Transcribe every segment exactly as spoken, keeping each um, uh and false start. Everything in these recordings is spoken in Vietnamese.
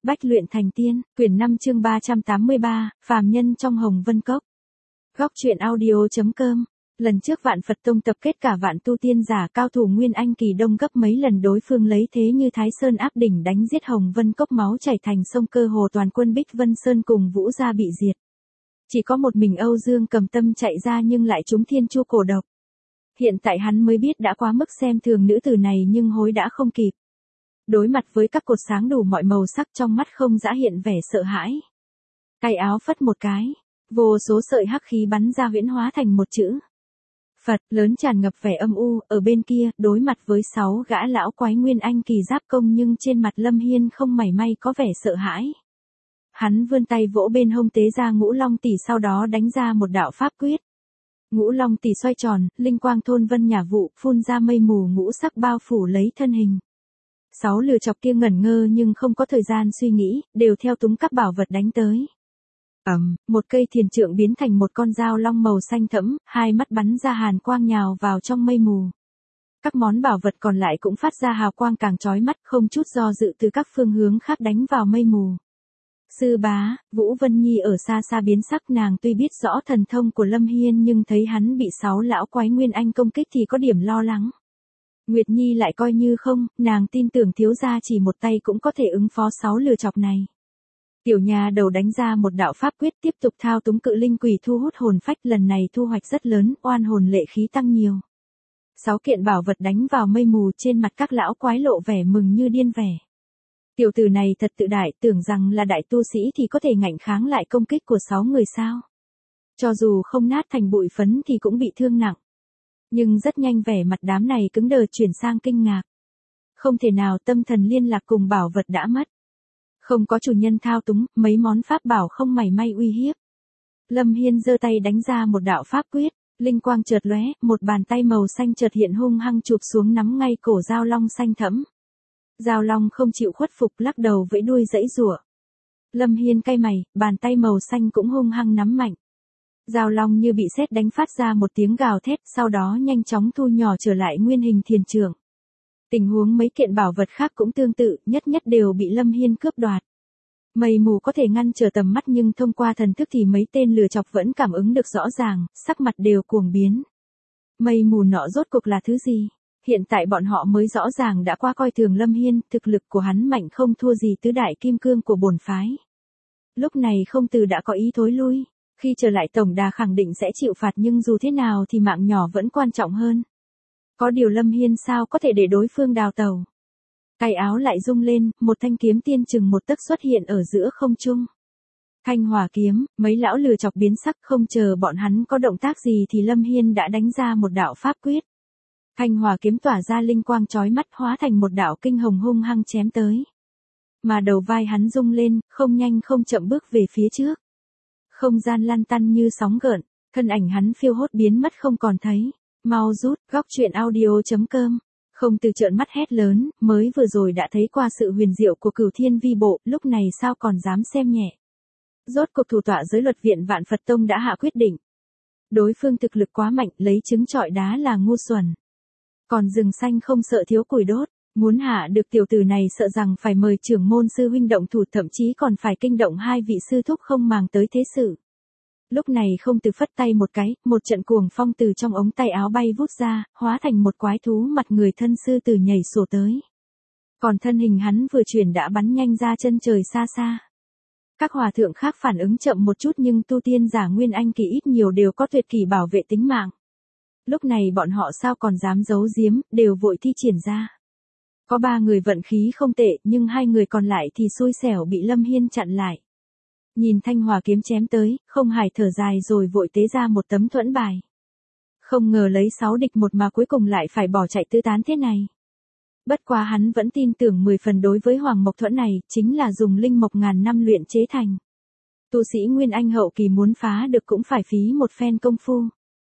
Bách luyện thành tiên, quyển năm chương ba trăm tám mươi ba, phàm nhân trong Hồng Vân Cốc. Góc truyện audio.com. Lần trước Vạn Phật Tông tập kết cả vạn tu tiên giả cao thủ Nguyên Anh kỳ đông gấp mấy lần, đối phương lấy thế như Thái Sơn áp đỉnh đánh giết Hồng Vân Cốc, máu chảy thành sông, cơ hồ toàn quân Bích Vân Sơn cùng Vũ gia bị diệt. Chỉ có một mình Âu Dương Cầm Tâm chạy ra nhưng lại trúng thiên chu cổ độc. Hiện tại hắn mới biết đã quá mức xem thường nữ tử này nhưng hối đã không kịp. Đối mặt với các cột sáng đủ mọi màu sắc, trong mắt không dã hiện vẻ sợ hãi. Tay áo phất một cái, vô số sợi hắc khí bắn ra huyễn hóa thành một chữ Phật lớn, tràn ngập vẻ âm u. Ở bên kia, đối mặt với sáu gã lão quái Nguyên Anh kỳ giáp công nhưng trên mặt Lâm Hiên không mảy may có vẻ sợ hãi. Hắn vươn tay vỗ bên hông tế ra Ngũ Long Tỷ, sau đó đánh ra một đạo pháp quyết. Ngũ Long Tỷ xoay tròn, linh quang thôn vân nhả vụ, phun ra mây mù ngũ sắc bao phủ lấy thân hình. Sáu lừa chọc kia ngẩn ngơ nhưng không có thời gian suy nghĩ, đều theo túng các bảo vật đánh tới. Ầm, um, một cây thiền trượng biến thành một con dao long màu xanh thẫm, hai mắt bắn ra hàn quang nhào vào trong mây mù. Các món bảo vật còn lại cũng phát ra hào quang càng chói mắt, không chút do dự từ các phương hướng khác đánh vào mây mù. Sư bá, Vũ Vân Nhi ở xa xa biến sắc, nàng tuy biết rõ thần thông của Lâm Hiên nhưng thấy hắn bị sáu lão quái Nguyên Anh công kích thì có điểm lo lắng. Nguyệt Nhi lại coi như không, nàng tin tưởng thiếu gia chỉ một tay cũng có thể ứng phó sáu lừa chọc này. Tiểu nhà đầu đánh ra một đạo pháp quyết, tiếp tục thao túng cự linh quỷ thu hút hồn phách, lần này thu hoạch rất lớn, oan hồn lệ khí tăng nhiều. Sáu kiện bảo vật đánh vào mây mù, trên mặt các lão quái lộ vẻ mừng như điên vẻ. Tiểu tử này thật tự đại, tưởng rằng là đại tu sĩ thì có thể ngạnh kháng lại công kích của sáu người sao. Cho dù không nát thành bụi phấn thì cũng bị thương nặng. Nhưng rất nhanh vẻ mặt đám này cứng đờ chuyển sang kinh ngạc. Không thể nào, tâm thần liên lạc cùng bảo vật đã mất. Không có chủ nhân thao túng, mấy món pháp bảo không mảy may uy hiếp. Lâm Hiên giơ tay đánh ra một đạo pháp quyết, linh quang chợt lóe, một bàn tay màu xanh chợt hiện hung hăng chụp xuống nắm ngay cổ dao long xanh thẫm. Dao long không chịu khuất phục, lắc đầu vẫy đuôi giãy giụa. Lâm Hiên cay mày, bàn tay màu xanh cũng hung hăng nắm mạnh. Dao long như bị sét đánh phát ra một tiếng gào thét, sau đó nhanh chóng thu nhỏ trở lại nguyên hình thiền trượng. Tình huống mấy kiện bảo vật khác cũng tương tự, nhất nhất đều bị Lâm Hiên cướp đoạt. Mây mù có thể ngăn trở tầm mắt nhưng thông qua thần thức thì mấy tên lừa chọc vẫn cảm ứng được rõ ràng, sắc mặt đều cuồng biến. Mây mù nọ rốt cuộc là thứ gì? Hiện tại bọn họ mới rõ ràng đã qua coi thường Lâm Hiên, thực lực của hắn mạnh không thua gì tứ đại kim cương của bổn phái. Lúc này không từ đã có ý thối lui, khi trở lại tổng đà khẳng định sẽ chịu phạt nhưng dù thế nào thì mạng nhỏ vẫn quan trọng hơn. Có điều Lâm Hiên sao có thể để đối phương đào tẩu. Tay áo lại rung lên, một thanh kiếm tiên chừng một tấc xuất hiện ở giữa không trung. Thanh hỏa kiếm, mấy lão lừa chọc biến sắc, không chờ bọn hắn có động tác gì thì Lâm Hiên đã đánh ra một đạo pháp quyết. Thanh hỏa kiếm tỏa ra linh quang chói mắt, hóa thành một đạo kinh hồng hung hăng chém tới. Mà đầu vai hắn rung lên, không nhanh không chậm bước về phía trước. Không gian lăn tăn như sóng gợn, thân ảnh hắn phiêu hốt biến mất không còn thấy. Mau rút, góc truyện audio.com. Không từ trợn mắt hét lớn, mới vừa rồi đã thấy qua sự huyền diệu của Cửu Thiên Vi Bộ, lúc này sao còn dám xem nhẹ. Rốt cuộc thủ tọa giới luật viện Vạn Phật Tông đã hạ quyết định. Đối phương thực lực quá mạnh, lấy trứng trọi đá là ngu xuẩn. Còn rừng xanh không sợ thiếu củi đốt, muốn hạ được tiểu tử này sợ rằng phải mời trưởng môn sư huynh động thủ, thậm chí còn phải kinh động hai vị sư thúc không màng tới thế sự. Lúc này không từ phất tay một cái, một trận cuồng phong từ trong ống tay áo bay vút ra, hóa thành một quái thú mặt người thân sư tử nhảy sổ tới. Còn thân hình hắn vừa chuyển đã bắn nhanh ra chân trời xa xa. Các hòa thượng khác phản ứng chậm một chút nhưng tu tiên giả Nguyên Anh kỳ ít nhiều đều có tuyệt kỹ bảo vệ tính mạng. Lúc này bọn họ sao còn dám giấu giếm, đều vội thi triển ra. Có ba người vận khí không tệ nhưng hai người còn lại thì xui xẻo bị Lâm Hiên chặn lại. Nhìn thanh hỏa kiếm chém tới, không hài thở dài rồi vội tế ra một tấm thuẫn bài. Không ngờ lấy sáu địch một mà cuối cùng lại phải bỏ chạy tứ tán thế này. Bất quá hắn vẫn tin tưởng mười phần đối với Hoàng Mộc thuẫn này, chính là dùng linh mộc ngàn năm luyện chế thành. Tu sĩ Nguyên Anh hậu kỳ muốn phá được cũng phải phí một phen công phu.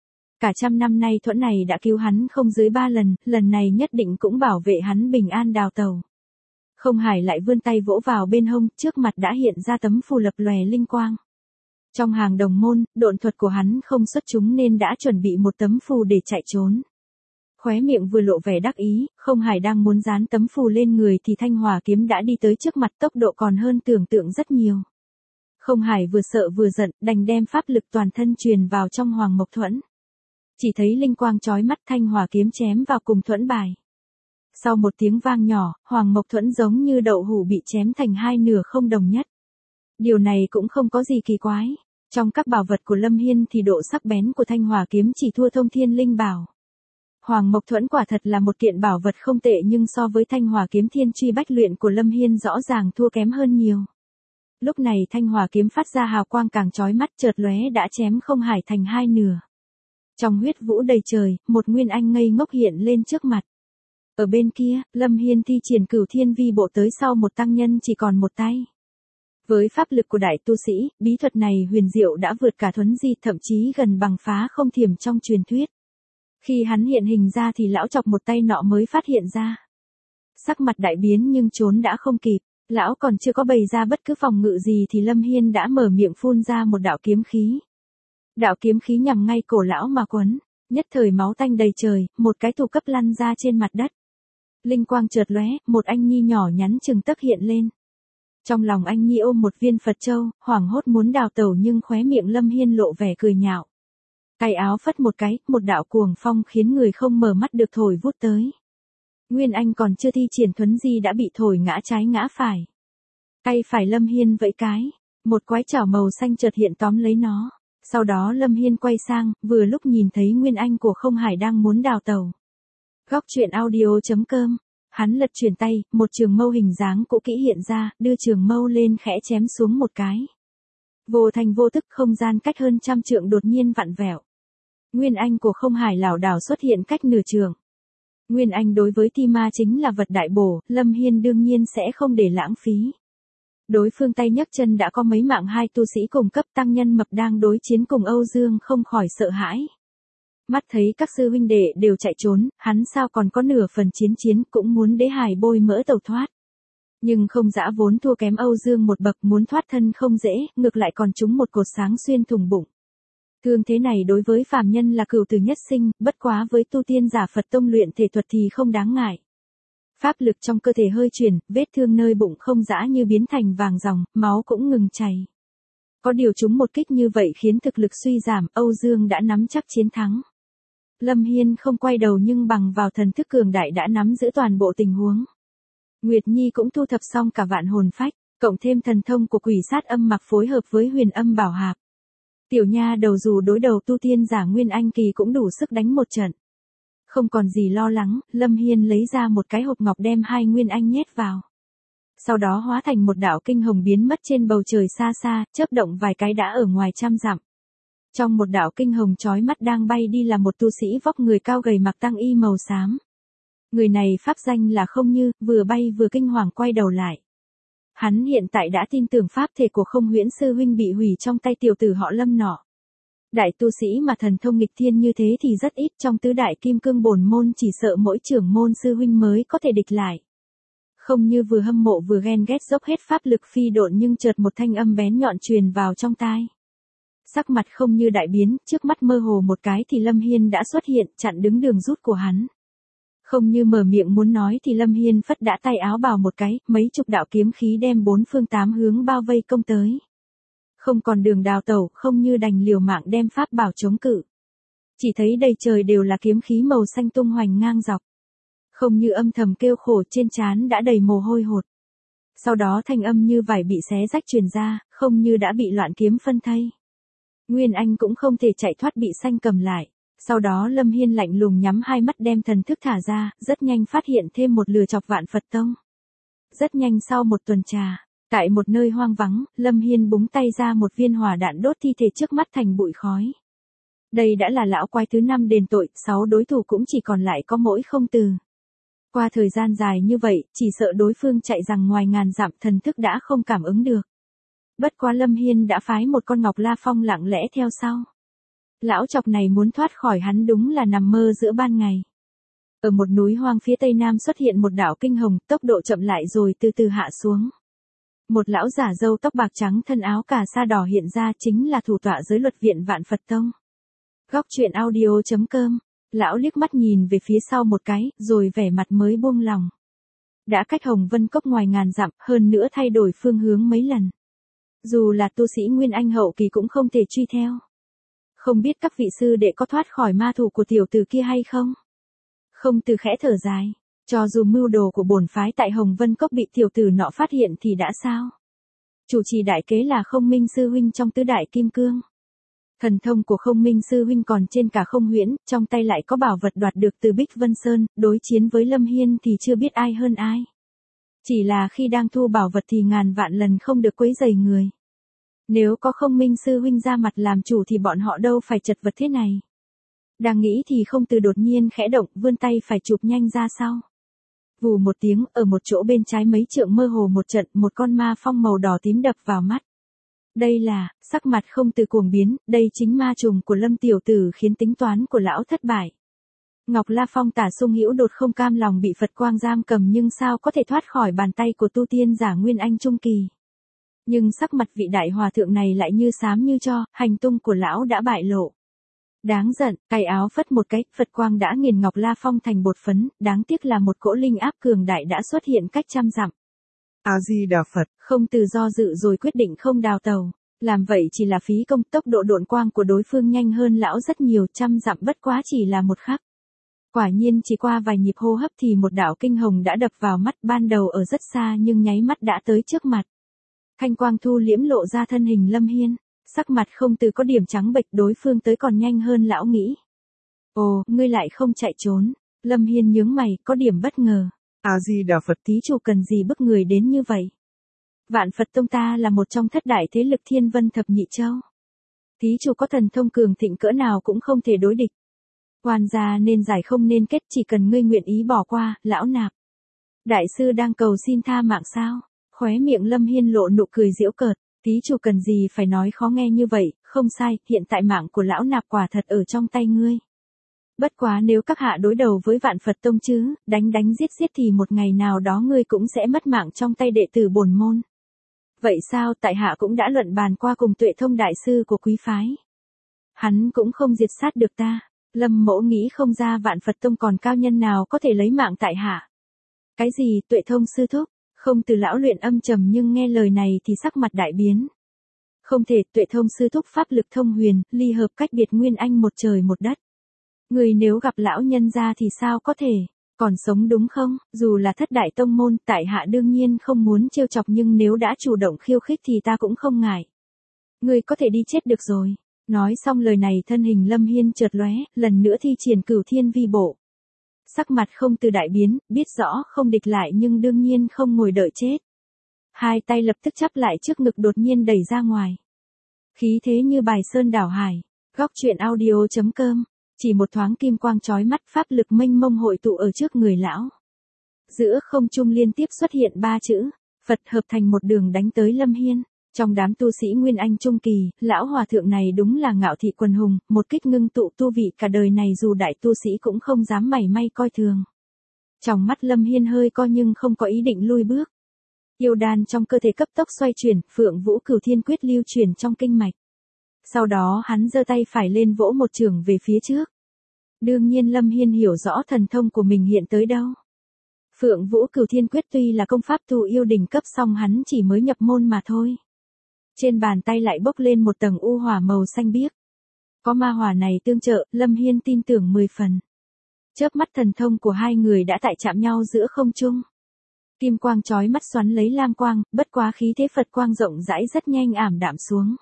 Cả trăm năm nay thuẫn này đã cứu hắn không dưới ba lần, lần này nhất định cũng bảo vệ hắn bình an đào tẩu. Không Hải lại vươn tay vỗ vào bên hông, trước mặt đã hiện ra tấm phù lập lòe linh quang. Trong hàng đồng môn, độn thuật của hắn không xuất chúng nên đã chuẩn bị một tấm phù để chạy trốn. Khóe miệng vừa lộ vẻ đắc ý, Không Hải đang muốn dán tấm phù lên người thì thanh hỏa kiếm đã đi tới trước mặt, tốc độ còn hơn tưởng tượng rất nhiều. Không Hải vừa sợ vừa giận, đành đem pháp lực toàn thân truyền vào trong Hoàng Mộc Thuẫn. Chỉ thấy linh quang chói mắt, thanh hỏa kiếm chém vào cùng thuẫn bài. Sau một tiếng vang nhỏ, Hoàng Mộc Thuẫn giống như đậu hũ bị chém thành hai nửa không đồng nhất. Điều này cũng không có gì kỳ quái. Trong các bảo vật của Lâm Hiên thì độ sắc bén của thanh hỏa kiếm chỉ thua Thông Thiên Linh Bảo. Hoàng Mộc Thuẫn quả thật là một kiện bảo vật không tệ, nhưng so với thanh hỏa kiếm Thiên Truy Bách Luyện của Lâm Hiên rõ ràng thua kém hơn nhiều. Lúc này thanh hỏa kiếm phát ra hào quang càng chói mắt, chợt lóe đã chém Không Hải thành hai nửa. Trong huyết vũ đầy trời, một nguyên anh ngây ngốc hiện lên trước mặt. Ở bên kia, Lâm Hiên thi triển Cửu Thiên Vi Bộ tới sau một tăng nhân chỉ còn một tay. Với pháp lực của đại tu sĩ, bí thuật này huyền diệu đã vượt cả thuấn di, thậm chí gần bằng phá không thiểm trong truyền thuyết. Khi hắn hiện hình ra thì lão chọc một tay nọ mới phát hiện ra. Sắc mặt đại biến nhưng trốn đã không kịp, lão còn chưa có bày ra bất cứ phòng ngự gì thì Lâm Hiên đã mở miệng phun ra một đạo kiếm khí. Đạo kiếm khí nhằm ngay cổ lão mà quấn, nhất thời máu tanh đầy trời, một cái tù cấp lăn ra trên mặt đất. Linh quang chợt lóe, một anh nhi nhỏ nhắn chừng tấc hiện lên. Trong lòng anh nhi ôm một viên Phật châu, hoảng hốt muốn đào tẩu nhưng khóe miệng Lâm Hiên lộ vẻ cười nhạo. Tay áo phất một cái, một đạo cuồng phong khiến người không mở mắt được thổi vút tới. Nguyên Anh còn chưa thi triển thuấn di đã bị thổi ngã trái ngã phải. Tay phải Lâm Hiên vẫy cái, một quái chảo màu xanh chợt hiện tóm lấy nó. Sau đó Lâm Hiên quay sang, vừa lúc nhìn thấy Nguyên Anh của Không Hải đang muốn đào tẩu. Góc truyện audio chấm com. Hắn lật chuyển tay, một trường mâu hình dáng cũ kỹ hiện ra, đưa trường mâu lên khẽ chém xuống một cái. Vô thành vô tức, không gian cách hơn trăm trượng đột nhiên vặn vẹo. Nguyên Anh của Không Hải lảo đảo xuất hiện cách nửa trường. Nguyên Anh đối với Ti Ma chính là vật đại bổ, Lâm Hiên đương nhiên sẽ không để lãng phí. Đối phương tay nhấc chân đã có mấy mạng hai tu sĩ cùng cấp, tăng nhân mập đang đối chiến cùng Âu Dương không khỏi sợ hãi. Mắt thấy các sư huynh đệ đều chạy trốn, hắn sao còn có nửa phần chiến chiến, cũng muốn đế hài bôi mỡ tẩu thoát. Nhưng không dã vốn thua kém Âu Dương một bậc, muốn thoát thân không dễ, ngược lại còn trúng một cột sáng xuyên thủng bụng. Thương thế này đối với phàm nhân là cửu tử nhất sinh, bất quá với tu tiên giả Phật tông luyện thể thuật thì không đáng ngại. Pháp lực trong cơ thể hơi chuyển, vết thương nơi bụng không dã như biến thành vàng ròng, máu cũng ngừng chảy. Có điều chúng một kích như vậy khiến thực lực suy giảm, Âu Dương đã nắm chắc chiến thắng. Lâm Hiên không quay đầu nhưng bằng vào thần thức cường đại đã nắm giữ toàn bộ tình huống. Nguyệt Nhi cũng thu thập xong cả vạn hồn phách, cộng thêm thần thông của quỷ sát âm mặc phối hợp với huyền âm bảo hạp. Tiểu nha đầu dù đối đầu tu tiên giả Nguyên Anh kỳ cũng đủ sức đánh một trận. Không còn gì lo lắng, Lâm Hiên lấy ra một cái hộp ngọc đem hai Nguyên Anh nhét vào. Sau đó hóa thành một đạo kinh hồng biến mất trên bầu trời xa xa, chớp động vài cái đã ở ngoài trăm dặm. Trong một đạo kinh hồng chói mắt đang bay đi là một tu sĩ vóc người cao gầy mặc tăng y màu xám. Người này pháp danh là Không Như, vừa bay vừa kinh hoàng quay đầu lại. Hắn hiện tại đã tin tưởng pháp thể của Không Huyễn sư huynh bị hủy trong tay tiểu tử họ Lâm nọ. Đại tu sĩ mà thần thông nghịch thiên như thế thì rất ít, trong tứ đại kim cương bổn môn chỉ sợ mỗi trưởng môn sư huynh mới có thể địch lại. Không Như vừa hâm mộ vừa ghen ghét dốc hết pháp lực phi độn nhưng chợt một thanh âm bén nhọn truyền vào trong tai. Sắc mặt Không Như đại biến, trước mắt mơ hồ một cái thì Lâm Hiên đã xuất hiện, chặn đứng đường rút của hắn. Không Như mở miệng muốn nói thì Lâm Hiên phất đã tay áo bào một cái, mấy chục đạo kiếm khí đem bốn phương tám hướng bao vây công tới. Không còn đường đào tẩu, Không Như đành liều mạng đem pháp bảo chống cự. Chỉ thấy đầy trời đều là kiếm khí màu xanh tung hoành ngang dọc. Không Như âm thầm kêu khổ, trên trán đã đầy mồ hôi hột. Sau đó thanh âm như vải bị xé rách truyền ra, Không Như đã bị loạn kiếm phân thây. Nguyên Anh cũng không thể chạy thoát bị xanh cầm lại. Sau đó Lâm Hiên lạnh lùng nhắm hai mắt đem thần thức thả ra, rất nhanh phát hiện thêm một lừa chọc Vạn Phật Tông. Rất nhanh sau một tuần trà, tại một nơi hoang vắng, Lâm Hiên búng tay ra một viên hỏa đạn đốt thi thể trước mắt thành bụi khói. Đây đã là lão quái thứ năm đền tội, sáu đối thủ cũng chỉ còn lại có mỗi Không Từ. Qua thời gian dài như vậy, chỉ sợ đối phương chạy rằng ngoài ngàn dặm thần thức đã không cảm ứng được. Bất quá Lâm Hiên đã phái một con Ngọc La Phong lặng lẽ theo sau. Lão chọc này muốn thoát khỏi hắn đúng là nằm mơ giữa ban ngày. Ở một núi hoang phía tây nam xuất hiện một đạo kinh hồng, tốc độ chậm lại rồi từ từ hạ xuống. Một lão giả râu tóc bạc trắng thân áo cà sa đỏ hiện ra, chính là thủ tọa giới luật viện Vạn Phật Tông. Góc truyện audio chấm com Lão liếc mắt nhìn về phía sau một cái, rồi vẻ mặt mới buông lòng. Đã cách Hồng Vân Cốc ngoài ngàn dặm, hơn nữa thay đổi phương hướng mấy lần. Dù là tu sĩ Nguyên Anh hậu kỳ cũng không thể truy theo. Không biết các vị sư đệ có thoát khỏi ma thủ của tiểu tử kia hay không? Không từ khẽ thở dài. Cho dù mưu đồ của bổn phái tại Hồng Vân Cốc bị tiểu tử nọ phát hiện thì đã sao? Chủ trì đại kế là Không Minh sư huynh trong tứ đại kim cương. Thần thông của Không Minh sư huynh còn trên cả Không Huyễn, trong tay lại có bảo vật đoạt được từ Bích Vân Sơn, đối chiến với Lâm Hiên thì chưa biết ai hơn ai. Chỉ là khi đang thu bảo vật thì ngàn vạn lần không được quấy rầy người. Nếu có Không Minh sư huynh ra mặt làm chủ thì bọn họ đâu phải chật vật thế này. Đang nghĩ thì Không Từ đột nhiên khẽ động, vươn tay phải chụp nhanh ra sau. Vù một tiếng, ở một chỗ bên trái mấy trượng mơ hồ một trận, một con ma phong màu đỏ tím đập vào mắt. Đây là, sắc mặt Không Từ cuồng biến, đây chính ma trùng của Lâm tiểu tử khiến tính toán của lão thất bại. Ngọc La Phong Tả Sung Hữu đột không cam lòng bị Phật quang giam cầm nhưng sao có thể thoát khỏi bàn tay của tu tiên giả Nguyên Anh trung kỳ. Nhưng sắc mặt vị đại hòa thượng này lại như xám như tro, hành tung của lão đã bại lộ. Đáng giận, cài áo phất một cái, Phật quang đã nghiền Ngọc La Phong thành bột phấn, đáng tiếc là một cỗ linh áp cường đại đã xuất hiện cách trăm dặm. A Di Đà Phật. Không Từ do dự rồi quyết định không đào tàu, làm vậy chỉ là phí công, tốc độ độn quang của đối phương nhanh hơn lão rất nhiều, trăm dặm bất quá chỉ là một khắc. Quả nhiên chỉ qua vài nhịp hô hấp thì một đạo kinh hồng đã đập vào mắt, ban đầu ở rất xa nhưng nháy mắt đã tới trước mặt. Thanh quang thu liễm lộ ra thân hình Lâm Hiên, sắc mặt Không Từ có điểm trắng bệch, đối phương tới còn nhanh hơn lão nghĩ. Ồ, ngươi lại không chạy trốn. Lâm Hiên nhướng mày, có điểm bất ngờ. A Di Đà Phật. Thí chủ cần gì bức người đến như vậy? Vạn Phật Tông ta là một trong thất đại thế lực Thiên Vân Thập Nhị Châu. Thí chủ có thần thông cường thịnh cỡ nào cũng không thể đối địch. Oan gia nên giải không nên kết, chỉ cần ngươi nguyện ý bỏ qua, lão nạp. Đại sư đang cầu xin tha mạng sao? Khóe miệng Lâm Hiên lộ nụ cười giễu cợt. Thí chủ cần gì phải nói khó nghe như vậy, không sai, hiện tại mạng của lão nạp quả thật ở trong tay ngươi. Bất quá nếu các hạ đối đầu với Vạn Phật Tông chứ, đánh đánh giết giết thì một ngày nào đó ngươi cũng sẽ mất mạng trong tay đệ tử bổn môn. Vậy sao, tại hạ cũng đã luận bàn qua cùng Tuệ Thông đại sư của quý phái. Hắn cũng không diệt sát được ta. Lâm Mỗ nghĩ không ra Vạn Phật Tông còn cao nhân nào có thể lấy mạng tại hạ. Cái gì, Tuệ Thông sư thúc? Không Từ lão luyện âm trầm nhưng nghe lời này thì sắc mặt đại biến. Không thể, Tuệ Thông sư thúc pháp lực thông huyền, ly hợp cách biệt Nguyên Anh một trời một đất. Người nếu gặp lão nhân gia thì sao có thể, còn sống đúng không? Dù là thất đại tông môn, tại hạ đương nhiên không muốn trêu chọc nhưng nếu đã chủ động khiêu khích thì ta cũng không ngại. Người có thể đi chết được rồi. Nói xong lời này thân hình Lâm Hiên chợt lóe, lần nữa thi triển Cửu Thiên Vi Bộ. Sắc mặt Không Từ đại biến, biết rõ không địch lại nhưng đương nhiên không ngồi đợi chết. Hai tay lập tức chắp lại trước ngực đột nhiên đẩy ra ngoài. Khí thế như bài sơn đảo hải. Góc truyện audio chấm com. Chỉ một thoáng kim quang chói mắt, pháp lực mênh mông hội tụ ở trước người lão. Giữa không trung liên tiếp xuất hiện ba chữ, Phật hợp thành một đường đánh tới Lâm Hiên. Trong đám tu sĩ Nguyên Anh trung kỳ, lão hòa thượng này đúng là ngạo thị quần hùng, một kích ngưng tụ tu vị cả đời này dù đại tu sĩ cũng không dám mảy may coi thường. Trong mắt Lâm Hiên hơi co nhưng không có ý định lui bước. Yêu đan trong cơ thể cấp tốc xoay chuyển, Phượng Vũ Cửu Thiên Quyết lưu chuyển trong kinh mạch. Sau đó hắn giơ tay phải lên vỗ một chưởng về phía trước. Đương nhiên Lâm Hiên hiểu rõ thần thông của mình hiện tới đâu. Phượng Vũ Cửu Thiên Quyết tuy là công pháp tu yêu đỉnh cấp song hắn chỉ mới nhập môn mà thôi. Trên bàn tay lại bốc lên một tầng u hỏa màu xanh biếc. Có ma hỏa này tương trợ, Lâm Hiên tin tưởng mười phần. Chớp mắt thần thông của hai người đã tại chạm nhau giữa không trung. Kim quang chói mắt xoắn lấy lam quang, bất quá khí thế Phật quang rộng rãi rất nhanh ảm đạm xuống.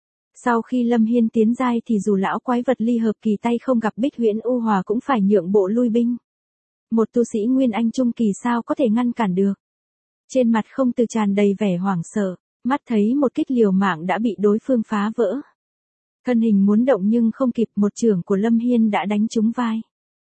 Sau khi Lâm Hiên tiến giai thì dù lão quái vật ly hợp kỳ tay không gặp Bích Huyễn U Hòa cũng phải nhượng bộ lui binh. Một tu sĩ Nguyên Anh trung kỳ sao có thể ngăn cản được. Trên mặt Không Từ tràn đầy vẻ hoảng sợ, mắt thấy một kích liều mạng đã bị đối phương phá vỡ. Thân hình muốn động nhưng không kịp, một chưởng của Lâm Hiên đã đánh trúng vai.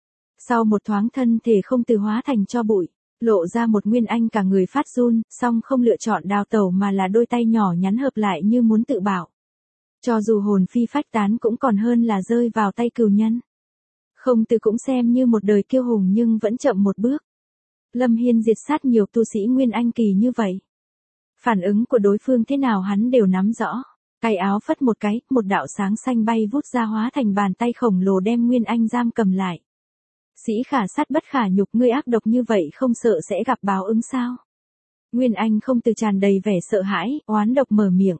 Sau một thoáng thân thể Không Từ hóa thành tro bụi, lộ ra một Nguyên Anh cả người phát run, song không lựa chọn đào tẩu mà là đôi tay nhỏ nhắn hợp lại như muốn tự bảo. Cho dù hồn phi phách tán cũng còn hơn là rơi vào tay cừu nhân. Không Từ cũng xem như một đời kiêu hùng nhưng vẫn chậm một bước. Lâm Hiên diệt sát nhiều tu sĩ Nguyên Anh kỳ như vậy. Phản ứng của đối phương thế nào hắn đều nắm rõ. Tay áo phất một cái, một đạo sáng xanh bay vút ra hóa thành bàn tay khổng lồ đem Nguyên Anh giam cầm lại. Sĩ khả sát bất khả nhục, ngươi ác độc như vậy không sợ sẽ gặp báo ứng sao? Nguyên Anh không từ tràn đầy vẻ sợ hãi, oán độc mở miệng.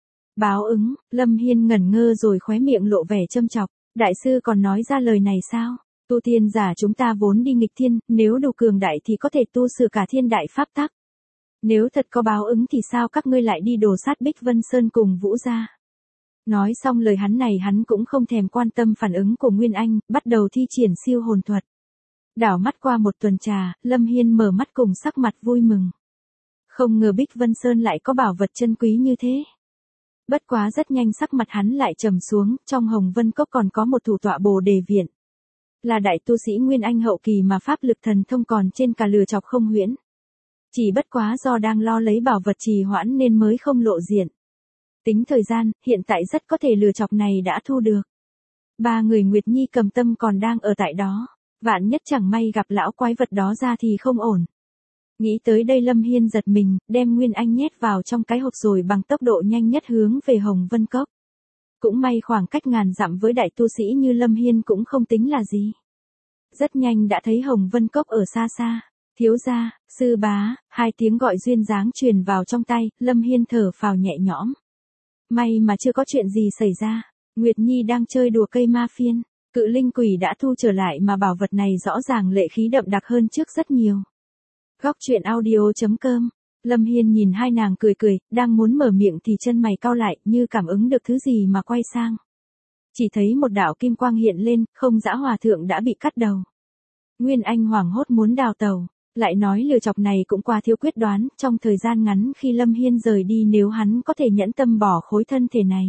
Báo ứng, Lâm Hiên ngẩn ngơ rồi khóe miệng lộ vẻ châm chọc. Đại sư còn nói ra lời này sao? Tu tiên giả chúng ta vốn đi nghịch thiên, nếu đủ cường đại thì có thể tu sửa cả thiên đại pháp tắc. Nếu thật có báo ứng thì sao các ngươi lại đi đồ sát Bích Vân Sơn cùng Vũ gia? Nói xong lời hắn này hắn cũng không thèm quan tâm phản ứng của Nguyên Anh, bắt đầu thi triển siêu hồn thuật. Đảo mắt qua một tuần trà, Lâm Hiên mở mắt cùng sắc mặt vui mừng. Không ngờ Bích Vân Sơn lại có bảo vật chân quý như thế. Bất quá rất nhanh sắc mặt hắn lại trầm xuống, trong Hồng Vân Cốc còn có một thủ tọa Bồ Đề Viện. Là đại tu sĩ Nguyên Anh hậu kỳ mà pháp lực thần thông còn trên cả lừa chọc không huyễn. Chỉ bất quá do đang lo lấy bảo vật trì hoãn nên mới không lộ diện. Tính thời gian, hiện tại rất có thể lừa chọc này đã thu được. Ba người Nguyệt Nhi Cầm Tâm còn đang ở tại đó. Vạn nhất chẳng may gặp lão quái vật đó ra thì không ổn. Nghĩ tới đây Lâm Hiên giật mình, đem Nguyên Anh nhét vào trong cái hộp rồi bằng tốc độ nhanh nhất hướng về Hồng Vân Cốc. Cũng may khoảng cách ngàn dặm với đại tu sĩ như Lâm Hiên cũng không tính là gì. Rất nhanh đã thấy Hồng Vân Cốc ở xa xa. Thiếu gia, sư bá, hai tiếng gọi duyên dáng truyền vào trong tay, Lâm Hiên thở phào nhẹ nhõm. May mà chưa có chuyện gì xảy ra. Nguyệt Nhi đang chơi đùa cây ma phiên. Cự linh quỷ đã thu trở lại mà bảo vật này rõ ràng lệ khí đậm đặc hơn trước rất nhiều. Góc truyện audio.com. Lâm Hiên nhìn hai nàng cười cười, đang muốn mở miệng thì chân mày cau lại như cảm ứng được thứ gì mà quay sang. Chỉ thấy một đạo kim quang hiện lên, không dã hòa thượng đã bị cắt đầu. Nguyên Anh hoảng hốt muốn đào tàu, lại nói lừa chọc này cũng qua thiếu quyết đoán, trong thời gian ngắn khi Lâm Hiên rời đi nếu hắn có thể nhẫn tâm bỏ khối thân thể này.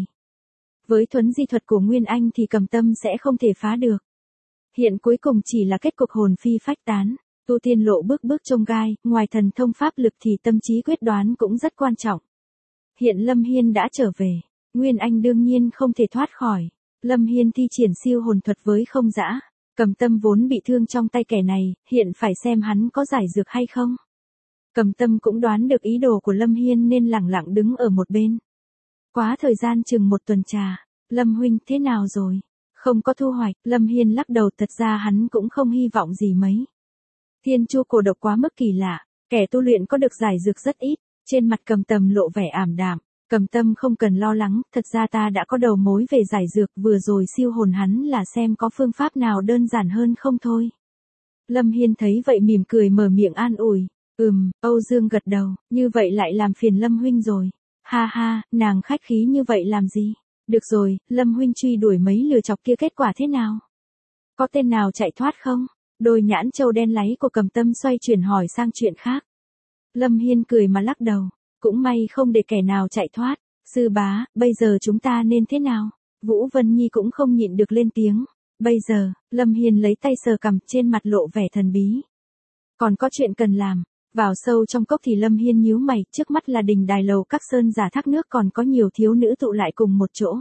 Với thuấn di thuật của Nguyên Anh thì Cầm Tâm sẽ không thể phá được. Hiện cuối cùng chỉ là kết cục hồn phi phách tán. Tu tiên lộ bước bước chông gai, ngoài thần thông pháp lực thì tâm trí quyết đoán cũng rất quan trọng. Hiện Lâm Hiên đã trở về, Nguyên Anh đương nhiên không thể thoát khỏi. Lâm Hiên thi triển siêu hồn thuật với không dã. Cầm Tâm vốn bị thương trong tay kẻ này, hiện phải xem hắn có giải dược hay không. Cầm Tâm cũng đoán được ý đồ của Lâm Hiên nên lẳng lặng đứng ở một bên. Quá thời gian chừng một tuần trà, Lâm huynh thế nào rồi? Không có thu hoạch, Lâm Hiên lắc đầu, thật ra hắn cũng không hy vọng gì mấy. Thiên chu cổ độc quá mức kỳ lạ, kẻ tu luyện có được giải dược rất ít, trên mặt Cầm Tâm lộ vẻ ảm đạm. Cầm Tâm không cần lo lắng, thật ra ta đã có đầu mối về giải dược, vừa rồi siêu hồn hắn là xem có phương pháp nào đơn giản hơn không thôi. Lâm Hiên thấy vậy mỉm cười mở miệng an ủi. Ừm, Âu Dương gật đầu, như vậy lại làm phiền Lâm huynh rồi. Ha ha, nàng khách khí như vậy làm gì? Được rồi, Lâm huynh truy đuổi mấy lừa chọc kia kết quả thế nào? Có tên nào chạy thoát không? Đôi nhãn châu đen láy của Cầm Tâm xoay chuyển hỏi sang chuyện khác. Lâm Hiên cười mà lắc đầu, cũng may không để kẻ nào chạy thoát. Sư bá, bây giờ chúng ta nên thế nào? Vũ Vân Nhi cũng không nhịn được lên tiếng. Bây giờ, Lâm Hiên lấy tay sờ cằm, trên mặt lộ vẻ thần bí. Còn có chuyện cần làm. Vào sâu trong cốc thì Lâm Hiên nhíu mày, trước mắt là đình đài lầu các sơn giả thác nước, còn có nhiều thiếu nữ tụ lại cùng một chỗ.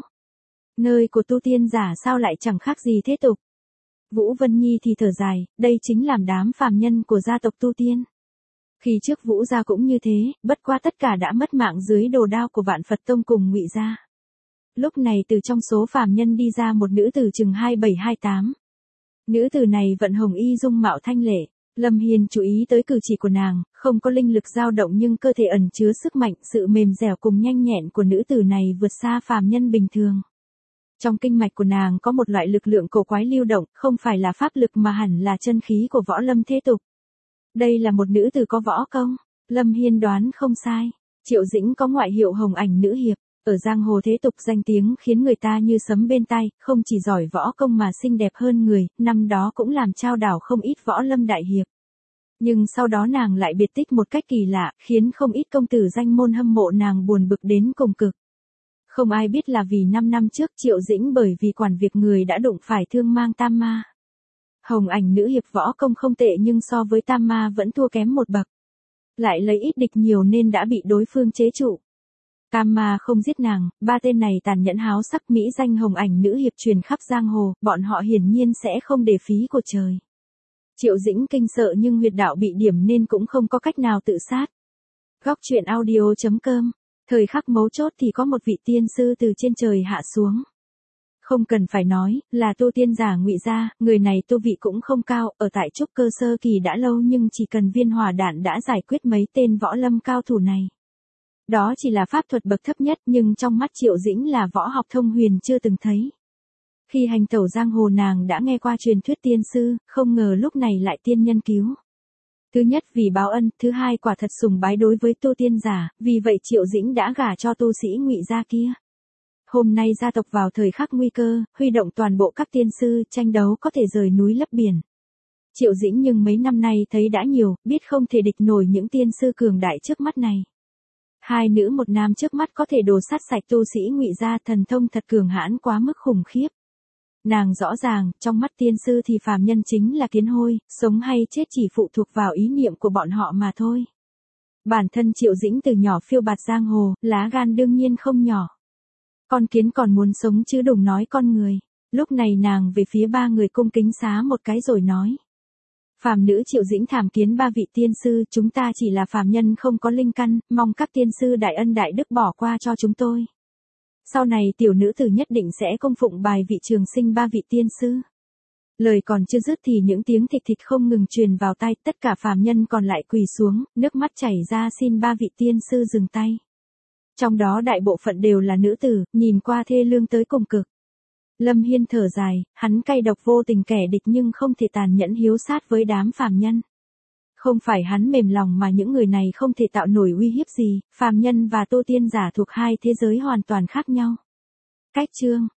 Nơi của tu tiên giả sao lại chẳng khác gì thế tục. Vũ Vân Nhi thì thở dài, đây chính là đám phàm nhân của gia tộc tu tiên. Khi trước Vũ gia cũng như thế, bất qua tất cả đã mất mạng dưới đồ đao của Vạn Phật Tông cùng Ngụy gia. Lúc này từ trong số phàm nhân đi ra một nữ tử chừng hai bảy hai tám. Nữ tử này vận hồng y dung mạo thanh lệ. Lâm Hiên chú ý tới cử chỉ của nàng, không có linh lực dao động nhưng cơ thể ẩn chứa sức mạnh, sự mềm dẻo cùng nhanh nhẹn của nữ tử này vượt xa phàm nhân bình thường. Trong kinh mạch của nàng có một loại lực lượng cổ quái lưu động, không phải là pháp lực mà hẳn là chân khí của võ lâm thế tục. Đây là một nữ tử có võ công, Lâm Hiên đoán không sai. Triệu Dĩnh có ngoại hiệu Hồng Ảnh Nữ Hiệp, ở giang hồ thế tục danh tiếng khiến người ta như sấm bên tai, không chỉ giỏi võ công mà xinh đẹp hơn người, năm đó cũng làm trao đảo không ít võ lâm đại hiệp. Nhưng sau đó nàng lại biệt tích một cách kỳ lạ, khiến không ít công tử danh môn hâm mộ nàng buồn bực đến cùng cực. Không ai biết là vì năm năm trước Triệu Dĩnh bởi vì quản việc người đã đụng phải thương mang tam ma. Hồng Ảnh Nữ Hiệp võ công không tệ nhưng so với tam ma vẫn thua kém một bậc. Lại lấy ít địch nhiều nên đã bị đối phương chế trụ. Tam ma không giết nàng, ba tên này tàn nhẫn háo sắc, mỹ danh Hồng Ảnh Nữ Hiệp truyền khắp giang hồ, bọn họ hiển nhiên sẽ không để phí của trời. Triệu Dĩnh kinh sợ nhưng huyệt đạo bị điểm nên cũng không có cách nào tự sát. Góc truyện audio.com. Thời khắc mấu chốt thì có một vị tiên sư từ trên trời hạ xuống. Không cần phải nói, là tu tiên giả Ngụy gia, người này tu vị cũng không cao, ở tại trúc cơ sơ kỳ đã lâu nhưng chỉ cần viên hỏa đạn đã giải quyết mấy tên võ lâm cao thủ này. Đó chỉ là pháp thuật bậc thấp nhất nhưng trong mắt Triệu Dĩnh là võ học thông huyền chưa từng thấy. Khi hành tẩu giang hồ nàng đã nghe qua truyền thuyết tiên sư, không ngờ lúc này lại tiên nhân cứu. Thứ nhất vì báo ân, thứ hai quả thật sùng bái đối với tu tiên giả, vì vậy Triệu Dĩnh đã gả cho tu sĩ Ngụy gia kia. Hôm nay gia tộc vào thời khắc nguy cơ, huy động toàn bộ các tiên sư, tranh đấu có thể rời núi lấp biển. Triệu Dĩnh nhưng mấy năm nay thấy đã nhiều, biết không thể địch nổi những tiên sư cường đại trước mắt này. Hai nữ một nam trước mắt có thể đồ sát sạch tu sĩ Ngụy gia, thần thông thật cường hãn quá mức khủng khiếp. Nàng rõ ràng, trong mắt tiên sư thì phàm nhân chính là kiến hôi, sống hay chết chỉ phụ thuộc vào ý niệm của bọn họ mà thôi. Bản thân Triệu Dĩnh từ nhỏ phiêu bạt giang hồ, lá gan đương nhiên không nhỏ. Con kiến còn muốn sống chứ đừng nói con người. Lúc này nàng về phía ba người cung kính xá một cái rồi nói. Phàm nữ Triệu Dĩnh thảm kiến ba vị tiên sư, chúng ta chỉ là phàm nhân không có linh căn, mong các tiên sư đại ân đại đức bỏ qua cho chúng tôi. Sau này tiểu nữ tử nhất định sẽ cung phụng bài vị trường sinh ba vị tiên sư. Lời còn chưa dứt thì những tiếng thịch thịch không ngừng truyền vào tai, tất cả phàm nhân còn lại quỳ xuống, nước mắt chảy ra xin ba vị tiên sư dừng tay. Trong đó đại bộ phận đều là nữ tử, nhìn qua thê lương tới cùng cực. Lâm Hiên thở dài, hắn cay độc vô tình kẻ địch nhưng không thể tàn nhẫn hiếu sát với đám phàm nhân. Không phải hắn mềm lòng mà những người này không thể tạo nổi uy hiếp gì, phàm nhân và tu tiên giả thuộc hai thế giới hoàn toàn khác nhau. Cách chương